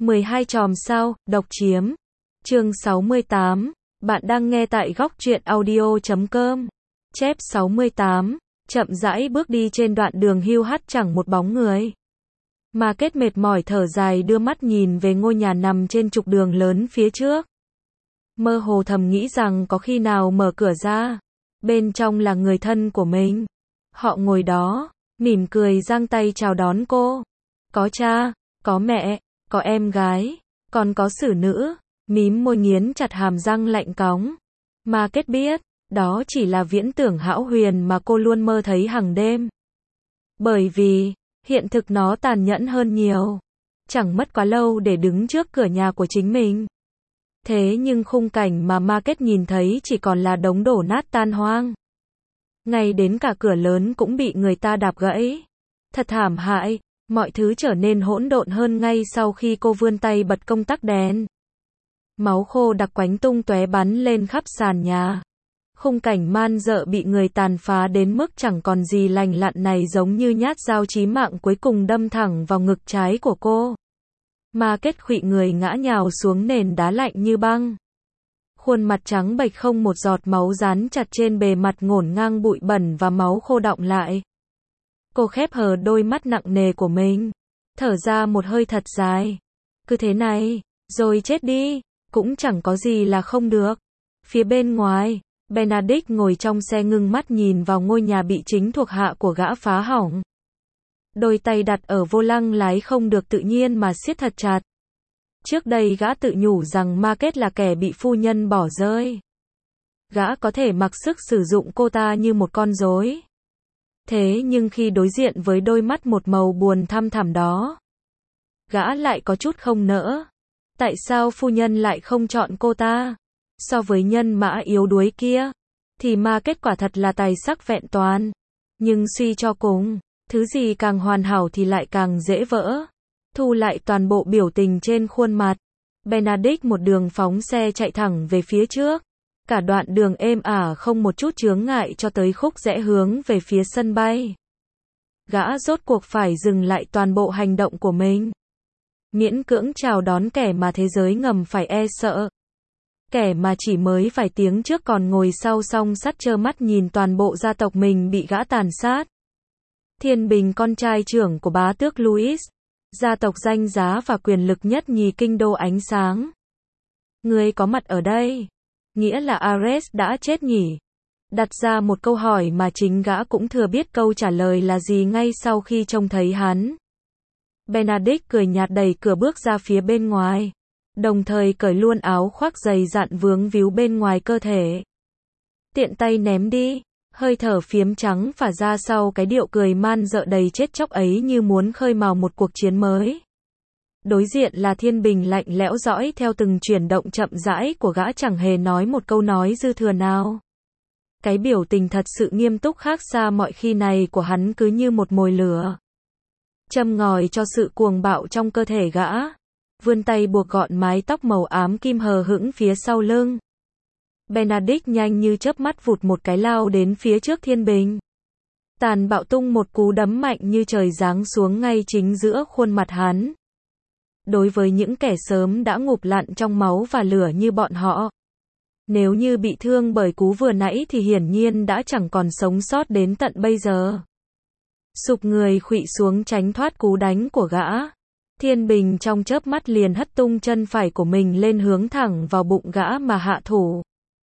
12 chòm sao, độc chiếm. Chương 68. Bạn đang nghe tại góc truyện audio.com. Chép 68. Chậm rãi bước đi trên đoạn đường hiu hắt chẳng một bóng người. Market mệt mỏi thở dài đưa mắt nhìn về ngôi nhà nằm trên trục đường lớn phía trước. Mơ hồ thầm nghĩ rằng có khi nào mở cửa ra, bên trong là người thân của mình. Họ ngồi đó, mỉm cười giang tay chào đón cô. Có cha, có mẹ, có em gái, còn có xử nữ, mím môi nghiến chặt hàm răng lạnh cóng. Market biết, đó chỉ là viễn tưởng hão huyền mà cô luôn mơ thấy hàng đêm. Bởi vì, hiện thực nó tàn nhẫn hơn nhiều. Chẳng mất quá lâu để đứng trước cửa nhà của chính mình. Thế nhưng khung cảnh mà Market nhìn thấy chỉ còn là đống đổ nát tan hoang. Ngay đến cả cửa lớn cũng bị người ta đạp gãy. Thật thảm hại, mọi thứ trở nên hỗn độn hơn ngay sau khi cô vươn tay bật công tắc đèn. Máu khô đặc quánh tung tóe bắn lên khắp sàn nhà. Khung cảnh man dợ bị người tàn phá đến mức chẳng còn gì lành lặn này giống như nhát dao chí mạng cuối cùng đâm thẳng vào ngực trái của cô. Market khuỵu người ngã nhào xuống nền đá lạnh như băng. Khuôn mặt trắng bệch không một giọt máu dán chặt trên bề mặt ngổn ngang bụi bẩn và máu khô đọng lại. Cô khép hờ đôi mắt nặng nề của mình, thở ra một hơi thật dài. Cứ thế này, rồi chết đi, cũng chẳng có gì là không được. Phía bên ngoài, Benedict ngồi trong xe ngưng mắt nhìn vào ngôi nhà bị chính thuộc hạ của gã phá hỏng. Đôi tay đặt ở vô lăng lái không được tự nhiên mà siết thật chặt. Trước đây gã tự nhủ rằng Market là kẻ bị phu nhân bỏ rơi. Gã có thể mặc sức sử dụng cô ta như một con rối. Thế nhưng khi đối diện với đôi mắt một màu buồn thăm thẳm đó, gã lại có chút không nỡ. Tại sao phu nhân lại không chọn cô ta? So với nhân mã yếu đuối kia, thì Market quả thật là tài sắc vẹn toàn. Nhưng suy cho cùng, thứ gì càng hoàn hảo thì lại càng dễ vỡ. Thu lại toàn bộ biểu tình trên khuôn mặt, Benedict một đường phóng xe chạy thẳng về phía trước. Cả đoạn đường êm ả không một chút chướng ngại cho tới khúc rẽ hướng về phía sân bay. Gã rốt cuộc phải dừng lại toàn bộ hành động của mình. Miễn cưỡng chào đón kẻ mà thế giới ngầm phải e sợ. Kẻ mà chỉ mới vài tiếng trước còn ngồi sau song sắt trơ mắt nhìn toàn bộ gia tộc mình bị gã tàn sát. Thiên Bình con trai trưởng của bá tước Louis, gia tộc danh giá và quyền lực nhất nhì kinh đô ánh sáng. Người có mặt ở đây, nghĩa là Ares đã chết nhỉ? Đặt ra một câu hỏi mà chính gã cũng thừa biết câu trả lời là gì ngay sau khi trông thấy hắn. Benedict cười nhạt đẩy cửa bước ra phía bên ngoài, đồng thời cởi luôn áo khoác dày dặn vướng víu bên ngoài cơ thể. Tiện tay ném đi, hơi thở phiếm trắng phả ra sau cái điệu cười man dợ đầy chết chóc ấy như muốn khơi mào một cuộc chiến mới. Đối diện là Thiên Bình lạnh lẽo dõi theo từng chuyển động chậm rãi của gã chẳng hề nói một câu nói dư thừa nào. Cái biểu tình thật sự nghiêm túc khác xa mọi khi này của hắn cứ như một mồi lửa. Châm ngòi cho sự cuồng bạo trong cơ thể gã. Vươn tay buộc gọn mái tóc màu ám kim hờ hững phía sau lưng. Benedict nhanh như chớp mắt vụt một cái lao đến phía trước Thiên Bình. Tàn bạo tung một cú đấm mạnh như trời giáng xuống ngay chính giữa khuôn mặt hắn. Đối với những kẻ sớm đã ngụp lặn trong máu và lửa như bọn họ, nếu như bị thương bởi cú vừa nãy thì hiển nhiên đã chẳng còn sống sót đến tận bây giờ. Sụp người khuỵu xuống tránh thoát cú đánh của gã. Thiên Bình trong chớp mắt liền hất tung chân phải của mình lên hướng thẳng vào bụng gã mà hạ thủ.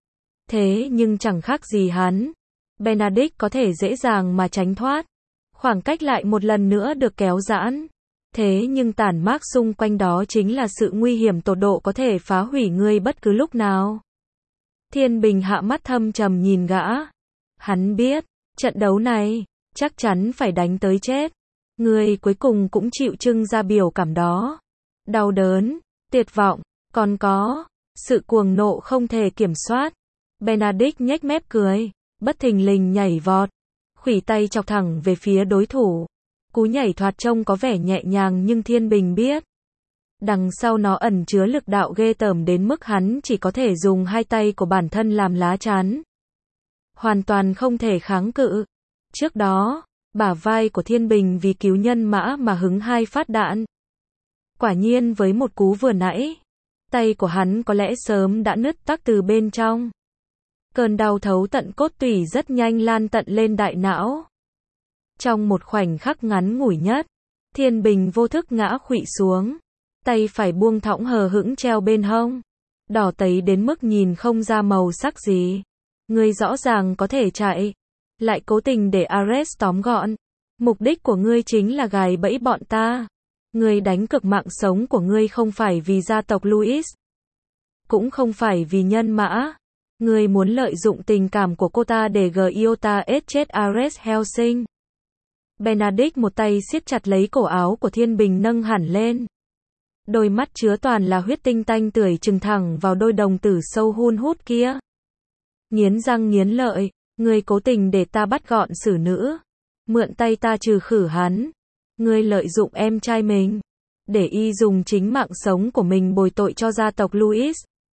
Thế nhưng chẳng khác gì hắn. Benedict có thể dễ dàng mà tránh thoát. Khoảng cách lại một lần nữa được kéo giãn. Thế nhưng tản mác xung quanh đó chính là sự nguy hiểm tột độ có thể phá hủy ngươi bất cứ lúc nào. Thiên Bình hạ mắt thâm trầm nhìn gã. Hắn biết, trận đấu này, chắc chắn phải đánh tới chết. Ngươi cuối cùng cũng chịu trưng ra biểu cảm đó. Đau đớn, tuyệt vọng, còn có sự cuồng nộ không thể kiểm soát. Benedict nhếch mép cười, bất thình lình nhảy vọt, khuỷu tay chọc thẳng về phía đối thủ. Cú nhảy thoạt trông có vẻ nhẹ nhàng nhưng Thiên Bình biết, đằng sau nó ẩn chứa lực đạo ghê tởm đến mức hắn chỉ có thể dùng hai tay của bản thân làm lá chắn. Hoàn toàn không thể kháng cự. Trước đó, bả vai của Thiên Bình vì cứu nhân mã mà hứng hai phát đạn. Quả nhiên với một cú vừa nãy, tay của hắn có lẽ sớm đã nứt toác từ bên trong. Cơn đau thấu tận cốt tủy rất nhanh lan tận lên đại não. Trong một khoảnh khắc ngắn ngủi nhất, Thiên Bình vô thức ngã khuỵu xuống, tay phải buông thõng hờ hững treo bên hông, đỏ tấy đến mức nhìn không ra màu sắc gì. Ngươi rõ ràng có thể chạy, lại cố tình để Ares tóm gọn. Mục đích của ngươi chính là gài bẫy bọn ta. Ngươi đánh cược mạng sống của ngươi không phải vì gia tộc Louis, cũng không phải vì nhân mã. Ngươi muốn lợi dụng tình cảm của cô ta để Giota chết Ares Helsing. Benedict một tay siết chặt lấy cổ áo của Thiên Bình nâng hẳn lên. Đôi mắt chứa toàn là huyết tinh tanh tưởi trừng thẳng vào đôi đồng tử sâu hun hút kia. Nghiến răng nghiến lợi, ngươi cố tình để ta bắt gọn xử nữ. Mượn tay ta trừ khử hắn. Ngươi lợi dụng em trai mình, để y dùng chính mạng sống của mình bồi tội cho gia tộc Louis.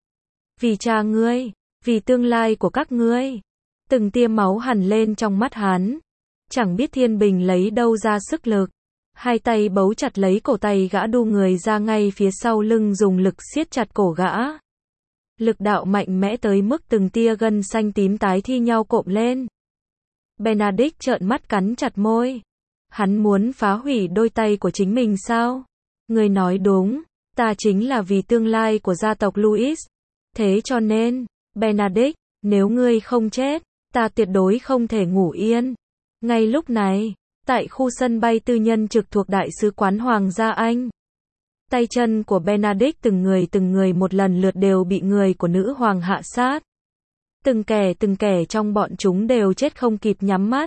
Vì cha ngươi, vì tương lai của các ngươi. Từng tia máu hằn lên trong mắt hắn. Chẳng biết Thiên Bình lấy đâu ra sức lực. Hai tay bấu chặt lấy cổ tay gã đu người ra ngay phía sau lưng dùng lực siết chặt cổ gã. Lực đạo mạnh mẽ tới mức từng tia gân xanh tím tái thi nhau cộm lên. Benedict trợn mắt cắn chặt môi. Hắn muốn phá hủy đôi tay của chính mình sao? Ngươi nói đúng, ta chính là vì tương lai của gia tộc Louis. Thế cho nên, Benedict, nếu ngươi không chết, ta tuyệt đối không thể ngủ yên. Ngay lúc này, tại khu sân bay tư nhân trực thuộc Đại sứ quán Hoàng gia Anh, tay chân của Benedict từng người một lần lượt đều bị người của nữ hoàng hạ sát. Từng kẻ trong bọn chúng đều chết không kịp nhắm mắt.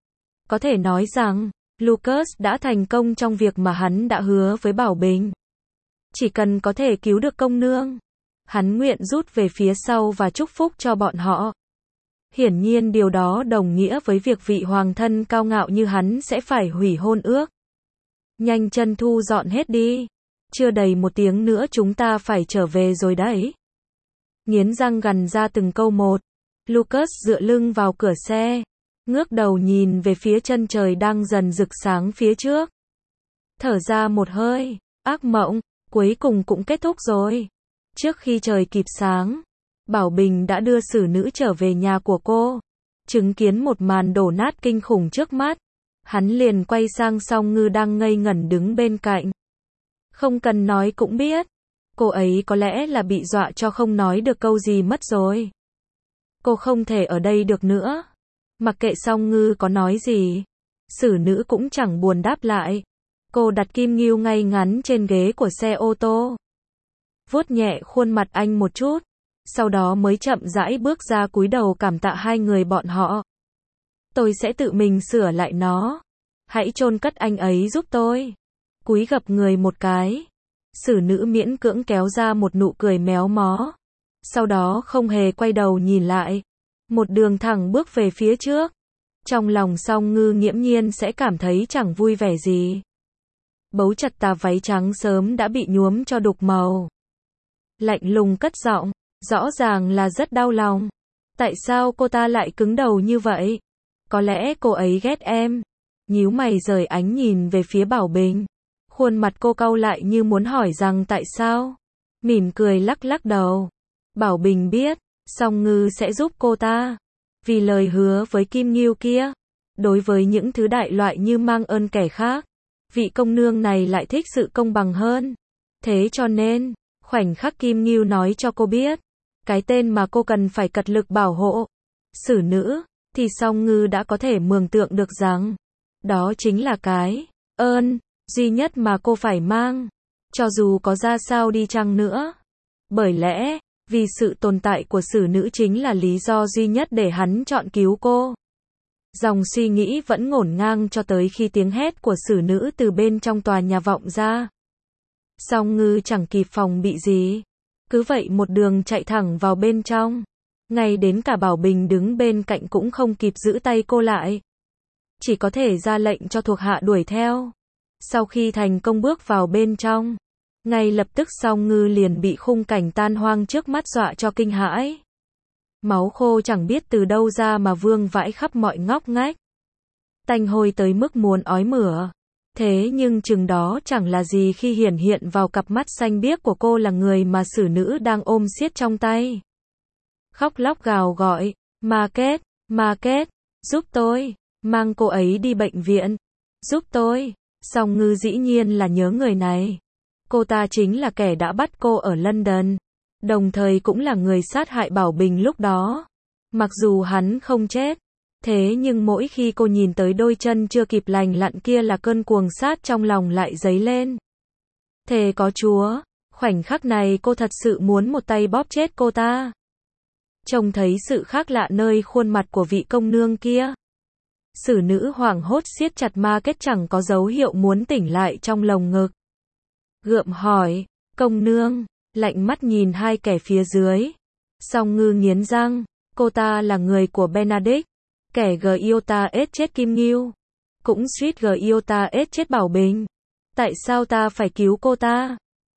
Có thể nói rằng, Lucas đã thành công trong việc mà hắn đã hứa với Bảo Bình. Chỉ cần có thể cứu được công nương, hắn nguyện rút về phía sau và chúc phúc cho bọn họ. Hiển nhiên điều đó đồng nghĩa với việc vị hoàng thân cao ngạo như hắn sẽ phải hủy hôn ước. Nhanh chân thu dọn hết đi. Chưa đầy một tiếng nữa chúng ta phải trở về rồi đấy. Nghiến răng gằn ra từng câu một. Lucas dựa lưng vào cửa xe, ngước đầu nhìn về phía chân trời đang dần rực sáng phía trước. Thở ra một hơi, ác mộng, cuối cùng cũng kết thúc rồi. Trước khi trời kịp sáng, Bảo Bình đã đưa xử nữ trở về nhà của cô. Chứng kiến một màn đổ nát kinh khủng trước mắt, hắn liền quay sang Song Ngư đang ngây ngẩn đứng bên cạnh. Không cần nói cũng biết, cô ấy có lẽ là bị dọa cho không nói được câu gì mất rồi. Cô không thể ở đây được nữa. Mặc kệ Song Ngư có nói gì, xử nữ cũng chẳng buồn đáp lại. Cô đặt Kim Ngưu ngay ngắn trên ghế của xe ô tô, vuốt nhẹ khuôn mặt anh một chút, sau đó mới chậm rãi bước ra cúi đầu cảm tạ hai người bọn họ. Tôi sẽ tự mình sửa lại nó. Hãy chôn cất anh ấy giúp tôi. Cúi gập người một cái. Xử nữ miễn cưỡng kéo ra một nụ cười méo mó. Sau đó không hề quay đầu nhìn lại. Một đường thẳng bước về phía trước. Trong lòng Song Ngư nghiễm nhiên sẽ cảm thấy chẳng vui vẻ gì. Bấu chặt tà váy trắng sớm đã bị nhuốm cho đục màu. Lạnh lùng cất giọng, rõ ràng là rất đau lòng. Tại sao cô ta lại cứng đầu như vậy? Có lẽ cô ấy ghét em. Nhíu mày rời ánh nhìn về phía Bảo Bình. Khuôn mặt cô cau lại như muốn hỏi rằng tại sao? Mỉm cười lắc lắc đầu. Bảo Bình biết, Song Ngư sẽ giúp cô ta. Vì lời hứa với Kim Ngưu kia. Đối với những thứ đại loại như mang ơn kẻ khác, vị công nương này lại thích sự công bằng hơn. Thế cho nên, khoảnh khắc Kim Ngưu nói cho cô biết, cái tên mà cô cần phải cật lực bảo hộ, xử nữ, thì Song Ngư đã có thể mường tượng được rằng, đó chính là cái ơn duy nhất mà cô phải mang, cho dù có ra sao đi chăng nữa. Bởi lẽ, vì sự tồn tại của xử nữ chính là lý do duy nhất để hắn chọn cứu cô. Dòng suy nghĩ vẫn ngổn ngang cho tới khi tiếng hét của xử nữ từ bên trong tòa nhà vọng ra. Song Ngư chẳng kịp phòng bị gì, cứ vậy một đường chạy thẳng vào bên trong. Ngay đến cả Bảo Bình đứng bên cạnh cũng không kịp giữ tay cô lại. Chỉ có thể ra lệnh cho thuộc hạ đuổi theo. Sau khi thành công bước vào bên trong, ngay lập tức Song Ngư liền bị khung cảnh tan hoang trước mắt dọa cho kinh hãi. Máu khô chẳng biết từ đâu ra mà vương vãi khắp mọi ngóc ngách. Tanh hôi tới mức muốn ói mửa. Thế nhưng chừng đó chẳng là gì khi hiển hiện vào cặp mắt xanh biếc của cô là người mà xử nữ đang ôm siết trong tay. Khóc lóc gào gọi, Market, Market, giúp tôi, mang cô ấy đi bệnh viện, giúp tôi. Song Ngư dĩ nhiên là nhớ người này. Cô ta chính là kẻ đã bắt cô ở London, đồng thời cũng là người sát hại Bảo Bình lúc đó. Mặc dù hắn không chết, thế nhưng mỗi khi cô nhìn tới đôi chân chưa kịp lành lặn kia là cơn cuồng sát trong lòng lại dấy lên. Thề có Chúa, khoảnh khắc này cô thật sự muốn một tay bóp chết cô ta. Trông thấy sự khác lạ nơi khuôn mặt của vị công nương kia, xử nữ hoảng hốt siết chặt Market chẳng có dấu hiệu muốn tỉnh lại trong lồng ngực. Gượng hỏi, công nương, lạnh mắt nhìn hai kẻ phía dưới. Song Ngư nghiến răng, cô ta là người của Benedict, kẻ Giota S chết Kim Ngưu, cũng suýt Giota S chết Bảo Bình. Tại sao ta phải cứu cô ta?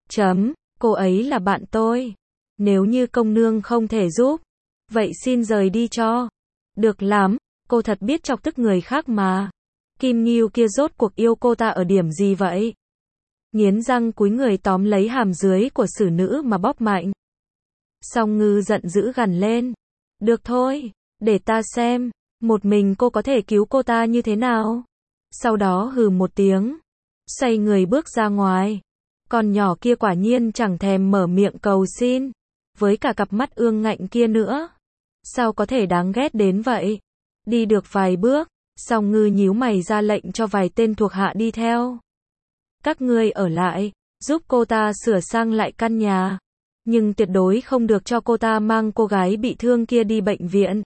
Cô ấy là bạn tôi. Nếu như công nương không thể giúp, vậy xin rời đi cho. Được lắm, cô thật biết chọc tức người khác mà. Kim Ngưu kia rốt cuộc yêu cô ta ở điểm gì vậy? Nghiến răng cúi người tóm lấy hàm dưới của xử nữ mà bóp mạnh. Song Ngư giận dữ gằn lên. Được thôi, để ta xem, một mình cô có thể cứu cô ta như thế nào? Sau đó hừ một tiếng, xoay người bước ra ngoài. Con nhỏ kia quả nhiên chẳng thèm mở miệng cầu xin, với cả cặp mắt ương ngạnh kia nữa. Sao có thể đáng ghét đến vậy? Đi được vài bước, Song Ngư nhíu mày ra lệnh cho vài tên thuộc hạ đi theo. Các ngươi ở lại, giúp cô ta sửa sang lại căn nhà. Nhưng tuyệt đối không được cho cô ta mang cô gái bị thương kia đi bệnh viện.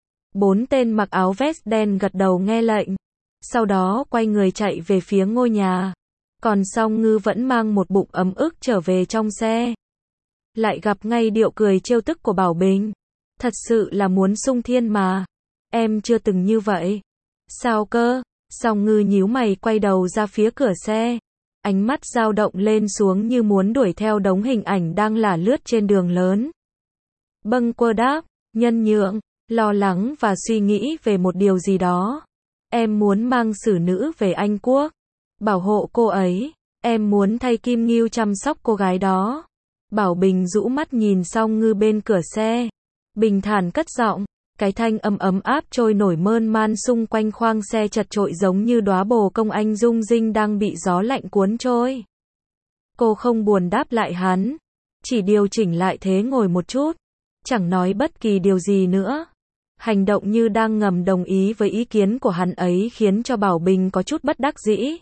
4 tên mặc áo vest đen gật đầu nghe lệnh. Sau đó quay người chạy về phía ngôi nhà. Còn Song Ngư vẫn mang một bụng ấm ức trở về trong xe. Lại gặp ngay điệu cười trêu tức của Bảo Bình. Thật sự là muốn sung thiên mà. Em chưa từng như vậy. Sao cơ? Song Ngư nhíu mày quay đầu ra phía cửa xe. Ánh mắt dao động lên xuống như muốn đuổi theo đống hình ảnh đang lả lướt trên đường lớn. Bâng quơ đáp, nhân nhượng, lo lắng và suy nghĩ về một điều gì đó. Em muốn mang xử nữ về Anh Quốc, bảo hộ cô ấy. Em muốn thay Kim Ngưu chăm sóc cô gái đó. Bảo Bình rũ mắt nhìn Song Ngư bên cửa xe, bình thản cất giọng. Cái thanh âm ấm áp trôi nổi mơn man xung quanh khoang xe chật chội giống như đóa bồ công anh rung rinh đang bị gió lạnh cuốn trôi. Cô không buồn đáp lại hắn, chỉ điều chỉnh lại thế ngồi một chút, chẳng nói bất kỳ điều gì nữa. Hành động như đang ngầm đồng ý với ý kiến của hắn ấy khiến cho Bảo Bình có chút bất đắc dĩ.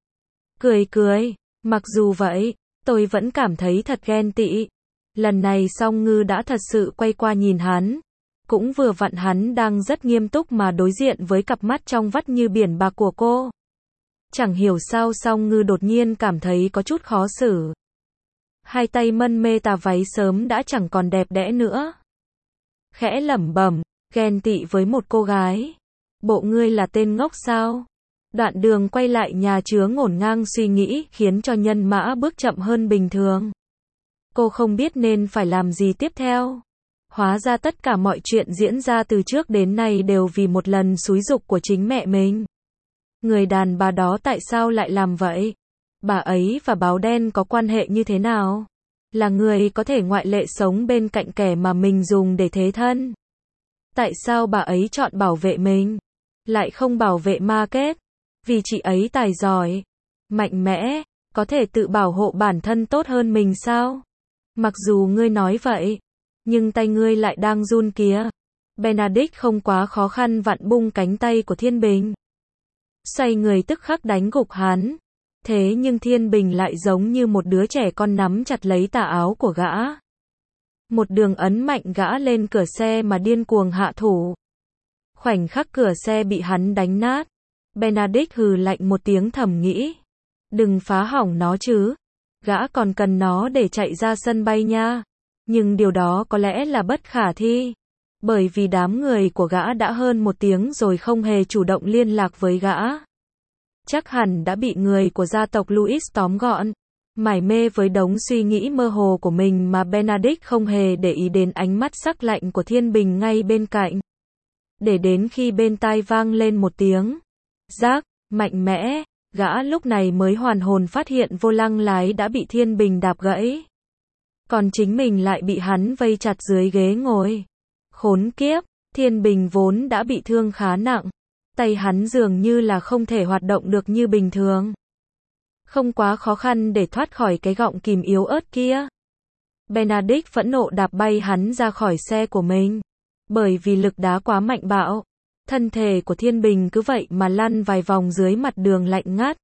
Cười, mặc dù vậy, tôi vẫn cảm thấy thật ghen tị. Lần này Song Ngư đã thật sự quay qua nhìn hắn. Cũng vừa vặn hắn đang rất nghiêm túc mà đối diện với cặp mắt trong vắt như biển bạc của cô. Chẳng hiểu sao Song Ngư đột nhiên cảm thấy có chút khó xử. Hai tay mân mê tà váy sớm đã chẳng còn đẹp đẽ nữa. Khẽ lẩm bẩm, ghen tị với một cô gái. Bộ ngươi là tên ngốc sao? Đoạn đường quay lại nhà chứa ngổn ngang suy nghĩ khiến cho nhân mã bước chậm hơn bình thường. Cô không biết nên phải làm gì tiếp theo. Hóa ra tất cả mọi chuyện diễn ra từ trước đến nay đều vì một lần xúi giục của chính mẹ mình. Người đàn bà đó tại sao lại làm vậy? Bà ấy và báo đen có quan hệ như thế nào? Là người có thể ngoại lệ sống bên cạnh kẻ mà mình dùng để thế thân. Tại sao bà ấy chọn bảo vệ mình? Lại không bảo vệ Market? Vì chị ấy tài giỏi, mạnh mẽ, có thể tự bảo hộ bản thân tốt hơn mình sao? Mặc dù ngươi nói vậy, nhưng tay ngươi lại đang run kìa. Benedict không quá khó khăn vặn bung cánh tay của Thiên Bình. Xoay người tức khắc đánh gục hắn. Thế nhưng Thiên Bình lại giống như một đứa trẻ con nắm chặt lấy tà áo của gã. Một đường ấn mạnh gã lên cửa xe mà điên cuồng hạ thủ. Khoảnh khắc cửa xe bị hắn đánh nát. Benedict hừ lạnh một tiếng thầm nghĩ. Đừng phá hỏng nó chứ. Gã còn cần nó để chạy ra sân bay nha. Nhưng điều đó có lẽ là bất khả thi. Bởi vì đám người của gã đã hơn một tiếng rồi không hề chủ động liên lạc với gã. Chắc hẳn đã bị người của gia tộc Louis tóm gọn. Mải mê với đống suy nghĩ mơ hồ của mình mà Benedict không hề để ý đến ánh mắt sắc lạnh của Thiên Bình ngay bên cạnh. Để đến khi bên tai vang lên một tiếng rác, mạnh mẽ, Gã lúc này mới hoàn hồn phát hiện vô lăng lái đã bị Thiên Bình đạp gãy. Còn chính mình lại bị hắn vây chặt dưới ghế ngồi. Khốn kiếp, Thiên Bình vốn đã bị thương khá nặng. Tay hắn dường như là không thể hoạt động được như bình thường. Không quá khó khăn để thoát khỏi cái gọng kìm yếu ớt kia. Benedict phẫn nộ đạp bay hắn ra khỏi xe của mình. Bởi vì lực đá quá mạnh bạo. Thân thể của Thiên Bình cứ vậy mà lăn vài vòng dưới mặt đường lạnh ngắt.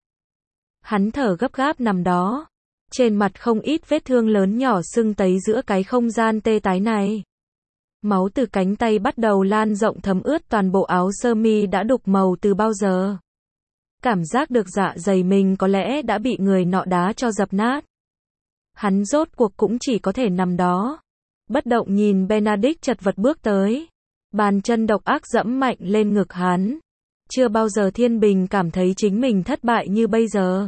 Hắn thở gấp gáp nằm đó. Trên mặt không ít vết thương lớn nhỏ sưng tấy giữa cái không gian tê tái này. Máu từ cánh tay bắt đầu lan rộng thấm ướt toàn bộ áo sơ mi đã đục màu từ bao giờ. Cảm giác được dạ dày mình có lẽ đã bị người nọ đá cho dập nát. Hắn rốt cuộc cũng chỉ có thể nằm đó. Bất động nhìn Benedict chật vật bước tới. Bàn chân độc ác dẫm mạnh lên ngực hắn. Chưa bao giờ Thiên Bình cảm thấy chính mình thất bại như bây giờ.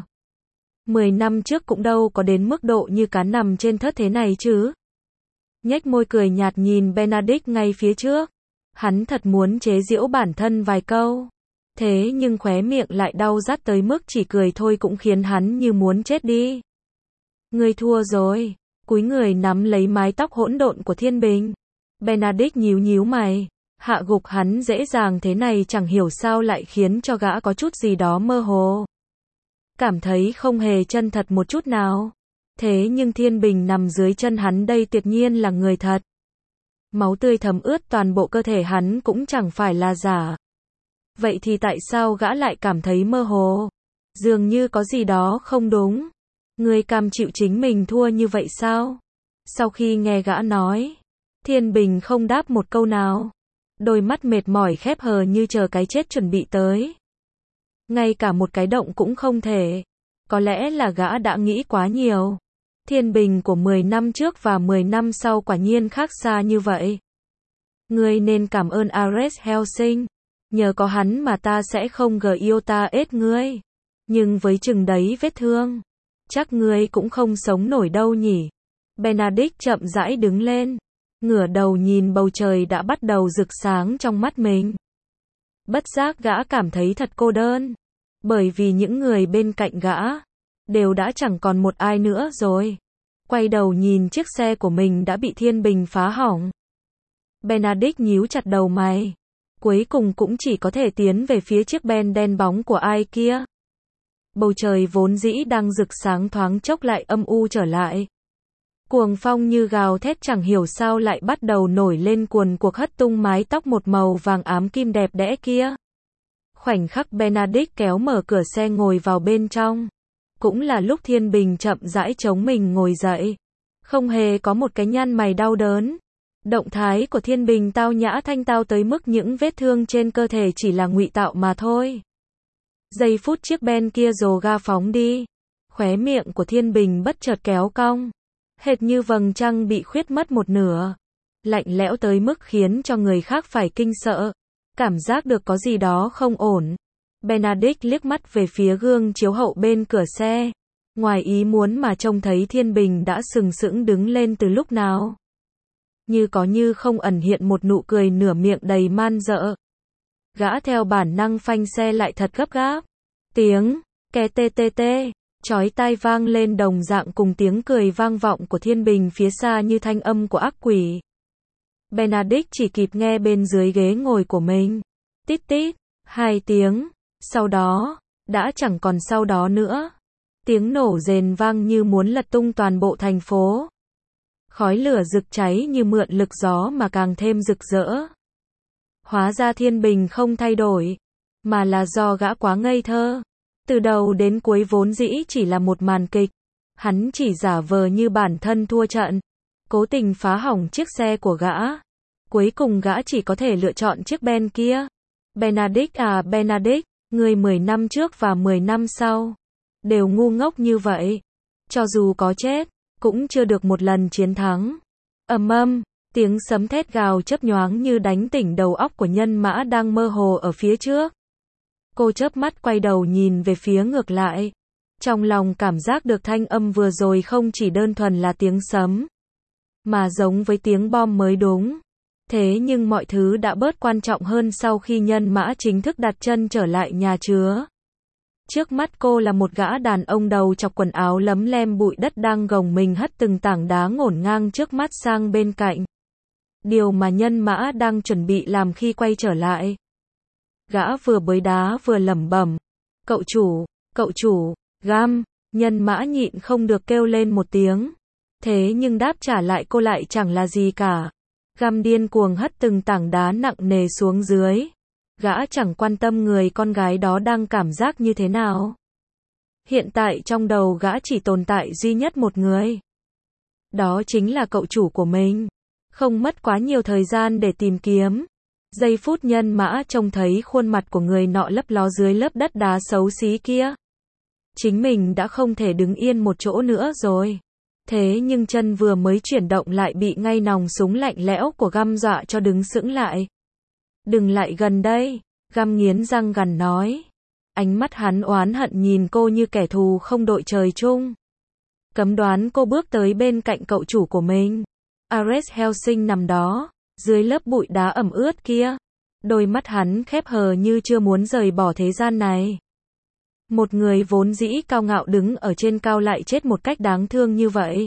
10 năm trước cũng đâu có đến mức độ như cá nằm trên thớt thế này chứ. Nhếch môi cười nhạt nhìn Benedict ngay phía trước. Hắn thật muốn chế giễu bản thân vài câu. Thế nhưng khóe miệng lại đau rát tới mức chỉ cười thôi cũng khiến hắn như muốn chết đi. Ngươi thua rồi. Cúi người nắm lấy mái tóc hỗn độn của Thiên Bình. Benedict nhíu nhíu mày. Hạ gục hắn dễ dàng thế này chẳng hiểu sao lại khiến cho gã có chút gì đó mơ hồ. Cảm thấy không hề chân thật một chút nào. Thế nhưng Thiên Bình nằm dưới chân hắn đây tuyệt nhiên là người thật. Máu tươi thấm ướt toàn bộ cơ thể hắn cũng chẳng phải là giả. Vậy thì tại sao gã lại cảm thấy mơ hồ? Dường như có gì đó không đúng. Ngươi cam chịu chính mình thua như vậy sao? Sau khi nghe gã nói, Thiên Bình không đáp một câu nào. Đôi mắt mệt mỏi khép hờ như chờ cái chết chuẩn bị tới. Ngay cả một cái động cũng không thể. Có lẽ là gã đã nghĩ quá nhiều. Thiên Bình của 10 năm trước và 10 năm sau quả nhiên khác xa như vậy. Ngươi nên cảm ơn Ares Helsing. Nhờ có hắn mà ta sẽ không yêu ta ết ngươi. Nhưng với chừng đấy vết thương, chắc ngươi cũng không sống nổi đâu nhỉ. Benedict chậm rãi đứng lên. Ngửa đầu nhìn bầu trời đã bắt đầu rực sáng trong mắt mình. Bất giác gã cảm thấy thật cô đơn. Bởi vì những người bên cạnh gã đều đã chẳng còn một ai nữa rồi. Quay đầu nhìn chiếc xe của mình đã bị Thiên Bình phá hỏng. Benedict nhíu chặt đầu mày. Cuối cùng cũng chỉ có thể tiến về phía chiếc Ben đen bóng của ai kia. Bầu trời vốn dĩ đang rực sáng thoáng chốc lại âm u trở lại. Cuồng phong như gào thét chẳng hiểu sao lại bắt đầu nổi lên cuồn cuộc hất tung mái tóc một màu vàng ám kim đẹp đẽ kia. Khoảnh khắc Benedict kéo mở cửa xe ngồi vào bên trong. Cũng là lúc Thiên Bình chậm rãi chống mình ngồi dậy. Không hề có một cái nhăn mày đau đớn. Động thái của Thiên Bình tao nhã thanh tao tới mức những vết thương trên cơ thể chỉ là ngụy tạo mà thôi. Giây phút chiếc Ben kia rồ ga phóng đi. Khóe miệng của Thiên Bình bất chợt kéo cong. Hệt như vầng trăng bị khuyết mất một nửa. Lạnh lẽo tới mức khiến cho người khác phải kinh sợ. Cảm giác được có gì đó không ổn. Benedict liếc mắt về phía gương chiếu hậu bên cửa xe. Ngoài ý muốn mà trông thấy Thiên Bình đã sừng sững đứng lên từ lúc nào. Như có như không ẩn hiện một nụ cười nửa miệng đầy man dợ. Gã theo bản năng phanh xe lại thật gấp gáp. Tiếng ke tê tê tê chói tai vang lên đồng dạng cùng tiếng cười vang vọng của Thiên Bình phía xa như thanh âm của ác quỷ. Benedict chỉ kịp nghe bên dưới ghế ngồi của mình. Tít tít, 2 tiếng. Sau đó, đã chẳng còn sau đó nữa. Tiếng nổ rền vang như muốn lật tung toàn bộ thành phố. Khói lửa rực cháy như mượn lực gió mà càng thêm rực rỡ. Hóa ra Thiên Bình không thay đổi, mà là do gã quá ngây thơ. Từ đầu đến cuối vốn dĩ chỉ là một màn kịch. Hắn chỉ giả vờ như bản thân thua trận, cố tình phá hỏng chiếc xe của gã. Cuối cùng gã chỉ có thể lựa chọn chiếc Ben kia. Benedict à Benedict, người 10 năm trước và 10 năm sau đều ngu ngốc như vậy. Cho dù có chết, cũng chưa được một lần chiến thắng. Ầm ầm, tiếng sấm thét gào chớp nhoáng như đánh tỉnh đầu óc của nhân mã đang mơ hồ ở phía trước. Cô chớp mắt quay đầu nhìn về phía ngược lại. Trong lòng cảm giác được thanh âm vừa rồi không chỉ đơn thuần là tiếng sấm, mà giống với tiếng bom mới đúng. Thế nhưng mọi thứ đã bớt quan trọng hơn sau khi nhân mã chính thức đặt chân trở lại nhà chứa. Trước mắt cô là một gã đàn ông đầu chọc quần áo lấm lem bụi đất đang gồng mình hất từng tảng đá ngổn ngang trước mắt sang bên cạnh. Điều mà Nhân Mã đang chuẩn bị làm khi quay trở lại. Gã vừa bới đá vừa lẩm bẩm. Cậu chủ, Gam, Nhân Mã nhịn không được kêu lên một tiếng. Thế nhưng đáp trả lại cô lại chẳng là gì cả. Gam điên cuồng hất từng tảng đá nặng nề xuống dưới. Gã chẳng quan tâm người con gái đó đang cảm giác như thế nào. Hiện tại trong đầu gã chỉ tồn tại duy nhất một người. Đó chính là cậu chủ của mình. Không mất quá nhiều thời gian để tìm kiếm. Giây phút Nhân Mã trông thấy khuôn mặt của người nọ lấp ló dưới lớp đất đá xấu xí kia. Chính mình đã không thể đứng yên một chỗ nữa rồi. Thế nhưng chân vừa mới chuyển động lại bị ngay nòng súng lạnh lẽo của Gam dọa cho đứng sững lại. Đừng lại gần đây, Gam nghiến răng gằn nói. Ánh mắt hắn oán hận nhìn cô như kẻ thù không đội trời chung. Cấm đoán cô bước tới bên cạnh cậu chủ của mình. Ares Helsing nằm đó, dưới lớp bụi đá ẩm ướt kia. Đôi mắt hắn khép hờ như chưa muốn rời bỏ thế gian này. Một người vốn dĩ cao ngạo đứng ở trên cao lại chết một cách đáng thương như vậy.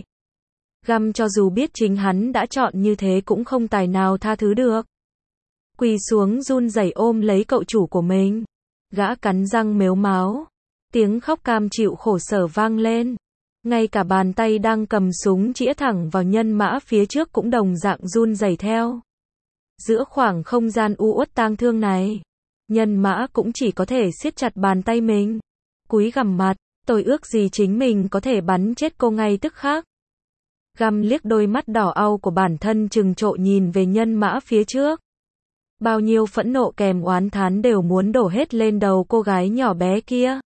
Gam cho dù biết chính hắn đã chọn như thế cũng không tài nào tha thứ được. Quỳ xuống run rẩy ôm lấy cậu chủ của mình. Gã cắn răng mếu máo. Tiếng khóc cam chịu khổ sở vang lên. Ngay cả bàn tay đang cầm súng chĩa thẳng vào Nhân Mã phía trước cũng đồng dạng run rẩy theo. Giữa khoảng không gian u uất tang thương này, Nhân Mã cũng chỉ có thể siết chặt bàn tay mình. Cúi gằm mặt, tôi ước gì chính mình có thể bắn chết cô ngay tức khắc. Gam liếc đôi mắt đỏ au của bản thân trừng trộ nhìn về Nhân Mã phía trước. Bao nhiêu phẫn nộ kèm oán thán đều muốn đổ hết lên đầu cô gái nhỏ bé kia.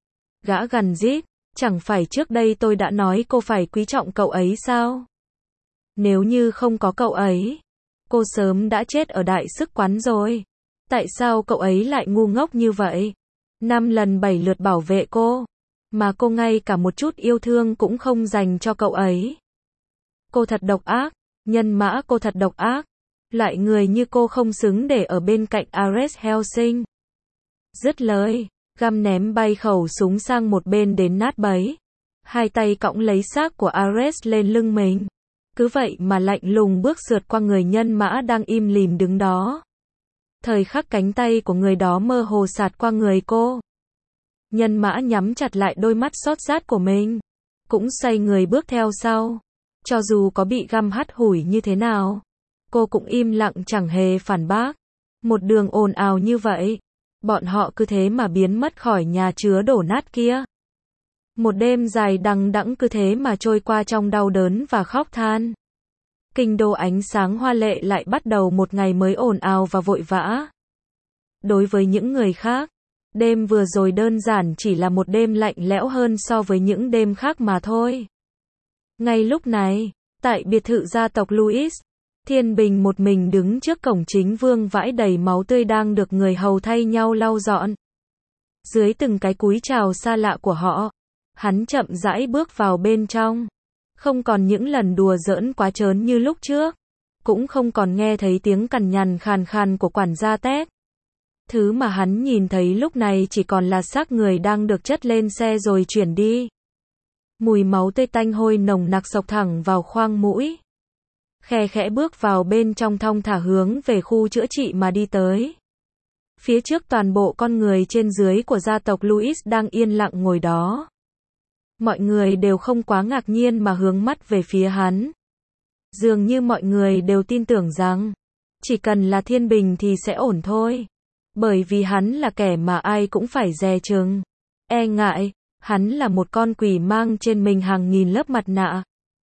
Gã gằn rít, chẳng phải trước đây tôi đã nói cô phải quý trọng cậu ấy sao? Nếu như không có cậu ấy, cô sớm đã chết ở đại sứ quán rồi. Tại sao cậu ấy lại ngu ngốc như vậy? 5 lần 7 lượt bảo vệ cô, mà cô ngay cả một chút yêu thương cũng không dành cho cậu ấy. Cô thật độc ác, Nhân Mã, cô thật độc ác. Loại người như cô không xứng để ở bên cạnh Ares Helsing. Dứt lời, Gam ném bay khẩu súng sang một bên đến nát bấy. Hai tay cõng lấy xác của Ares lên lưng mình. Cứ vậy mà lạnh lùng bước sượt qua người Nhân Mã đang im lìm đứng đó. Thời khắc cánh tay của người đó mơ hồ sạt qua người cô. Nhân Mã nhắm chặt lại đôi mắt xót sát của mình. Cũng xoay người bước theo sau. Cho dù có bị Gam hắt hủi như thế nào, cô cũng im lặng chẳng hề phản bác. Một đường ồn ào như vậy, bọn họ cứ thế mà biến mất khỏi nhà chứa đổ nát kia. Một đêm dài đằng đẵng cứ thế mà trôi qua trong đau đớn và khóc than. Kinh đô ánh sáng hoa lệ lại bắt đầu một ngày mới ồn ào và vội vã. Đối với những người khác, đêm vừa rồi đơn giản chỉ là một đêm lạnh lẽo hơn so với những đêm khác mà thôi. Ngay lúc này, tại biệt thự gia tộc Louis, Thiên Bình một mình đứng trước cổng chính vương vãi đầy máu tươi đang được người hầu thay nhau lau dọn. Dưới từng cái cúi chào xa lạ của họ, hắn chậm rãi bước vào bên trong. Không còn những lần đùa giỡn quá trớn như lúc trước. Cũng không còn nghe thấy tiếng cằn nhằn khàn khàn của quản gia Ted. Thứ mà hắn nhìn thấy lúc này chỉ còn là xác người đang được chất lên xe rồi chuyển đi. Mùi máu tươi tanh hôi nồng nặc xộc thẳng vào khoang mũi. Khe khẽ bước vào bên trong thong thả hướng về khu chữa trị mà đi tới. Phía trước toàn bộ con người trên dưới của gia tộc Louis đang yên lặng ngồi đó. Mọi người đều không quá ngạc nhiên mà hướng mắt về phía hắn. Dường như mọi người đều tin tưởng rằng, chỉ cần là Thiên Bình thì sẽ ổn thôi. Bởi vì hắn là kẻ mà ai cũng phải dè chừng, e ngại, hắn là một con quỷ mang trên mình hàng nghìn lớp mặt nạ.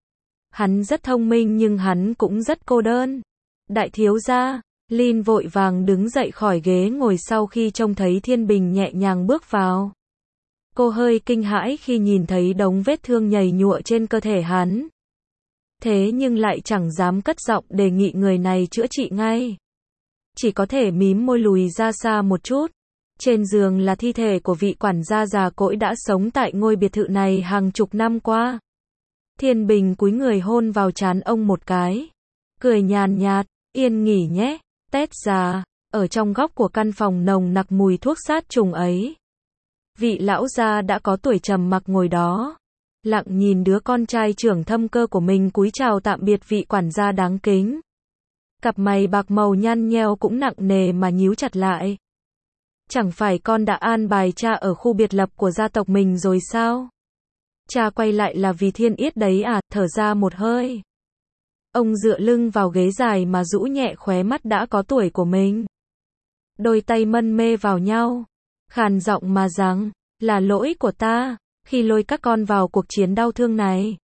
Hắn rất thông minh nhưng hắn cũng rất cô đơn. Đại thiếu gia, Lin vội vàng đứng dậy khỏi ghế ngồi sau khi trông thấy Thiên Bình nhẹ nhàng bước vào. Cô hơi kinh hãi khi nhìn thấy đống vết thương nhầy nhụa trên cơ thể hắn. Thế nhưng lại chẳng dám cất giọng đề nghị người này chữa trị ngay. Chỉ có thể mím môi lùi ra xa một chút. Trên giường là thi thể của vị quản gia già cỗi đã sống tại ngôi biệt thự này hàng chục năm qua. Thiên Bình cúi người hôn vào trán ông một cái. Cười nhàn nhạt, yên nghỉ nhé, Ted già. Ở trong góc của căn phòng nồng nặc mùi thuốc sát trùng ấy, Vị lão gia đã có tuổi trầm mặc ngồi đó, lặng nhìn đứa con trai trưởng thâm cơ của mình cúi chào tạm biệt vị quản gia đáng kính. Cặp mày bạc màu nhăn nheo cũng nặng nề mà nhíu chặt lại. Chẳng phải con đã an bài cha ở khu biệt lập của gia tộc mình rồi sao? Cha quay lại là vì Thiên Yết đấy à, thở ra một hơi. Ông dựa lưng vào ghế dài mà rũ nhẹ khóe mắt đã có tuổi của mình. Đôi tay mân mê vào nhau, khàn giọng mà rằng, là lỗi của ta, khi lôi các con vào cuộc chiến đau thương này.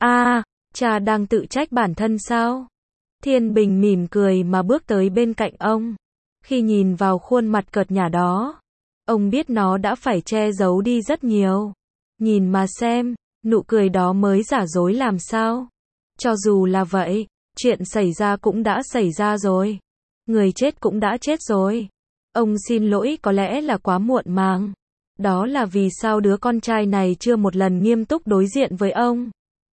Cha đang tự trách bản thân sao? Thiên Bình mỉm cười mà bước tới bên cạnh ông. Khi nhìn vào khuôn mặt cợt nhả đó, ông biết nó đã phải che giấu đi rất nhiều. Nhìn mà xem, nụ cười đó mới giả dối làm sao? Cho dù là vậy, chuyện xảy ra cũng đã xảy ra rồi. Người chết cũng đã chết rồi. Ông xin lỗi có lẽ là quá muộn màng. Đó là vì sao đứa con trai này chưa một lần nghiêm túc đối diện với ông.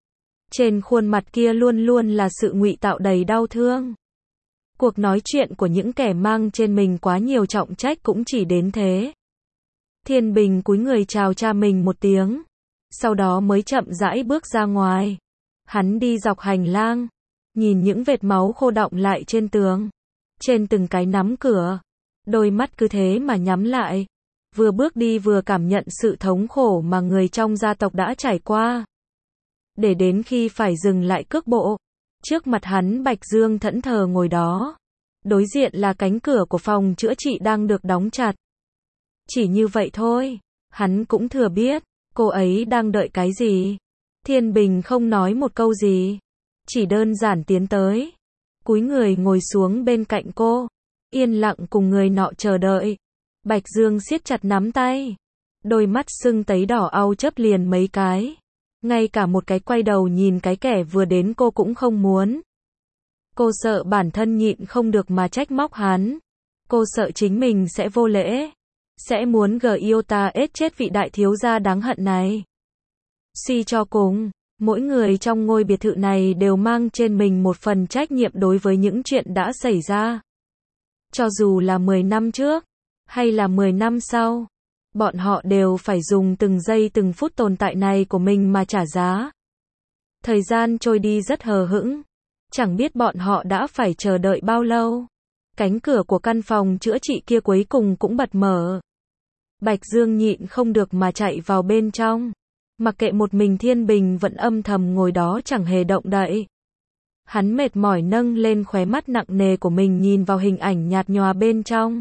Trên khuôn mặt kia luôn luôn là sự ngụy tạo đầy đau thương. Cuộc nói chuyện của những kẻ mang trên mình quá nhiều trọng trách cũng chỉ đến thế. Thiên Bình cúi người chào cha mình một tiếng, sau đó mới chậm rãi bước ra ngoài. Hắn đi dọc hành lang, nhìn những vệt máu khô đọng lại trên tường, trên từng cái nắm cửa. Đôi mắt cứ thế mà nhắm lại, vừa bước đi vừa cảm nhận sự thống khổ mà người trong gia tộc đã trải qua. Để đến khi phải dừng lại cước bộ, trước mặt hắn Bạch Dương thẫn thờ ngồi đó. Đối diện là cánh cửa của phòng chữa trị đang được đóng chặt. Chỉ như vậy thôi, hắn cũng thừa biết, cô ấy đang đợi cái gì. Thiên Bình không nói một câu gì, chỉ đơn giản tiến tới, cúi người ngồi xuống bên cạnh cô, yên lặng cùng người nọ chờ đợi. Bạch Dương siết chặt nắm tay, đôi mắt sưng tấy đỏ au chớp liền mấy cái. Ngay cả một cái quay đầu nhìn cái kẻ vừa đến cô cũng không muốn. Cô sợ bản thân nhịn không được mà trách móc hắn. Cô sợ chính mình sẽ vô lễ, sẽ muốn Giota ết chết vị đại thiếu gia đáng hận này. Suy cho cùng, mỗi người trong ngôi biệt thự này đều mang trên mình một phần trách nhiệm đối với những chuyện đã xảy ra. Cho dù là 10 năm trước, hay là 10 năm sau, bọn họ đều phải dùng từng giây từng phút tồn tại này của mình mà trả giá. Thời gian trôi đi rất hờ hững, chẳng biết bọn họ đã phải chờ đợi bao lâu. Cánh cửa của căn phòng chữa trị kia cuối cùng cũng bật mở. Bạch Dương nhịn không được mà chạy vào bên trong. Mặc kệ một mình Thiên Bình vẫn âm thầm ngồi đó chẳng hề động đậy. Hắn mệt mỏi nâng lên khóe mắt nặng nề của mình nhìn vào hình ảnh nhạt nhòa bên trong.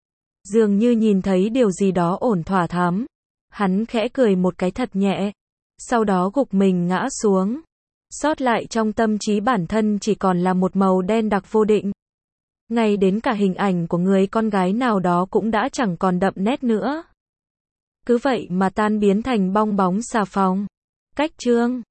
Dường như nhìn thấy điều gì đó ổn thỏa thắm. Hắn khẽ cười một cái thật nhẹ, sau đó gục mình ngã xuống. Sót lại trong tâm trí bản thân chỉ còn là một màu đen đặc vô định. Ngay đến cả hình ảnh của người con gái nào đó cũng đã chẳng còn đậm nét nữa. Cứ vậy mà tan biến thành bong bóng xà phòng. Cách chương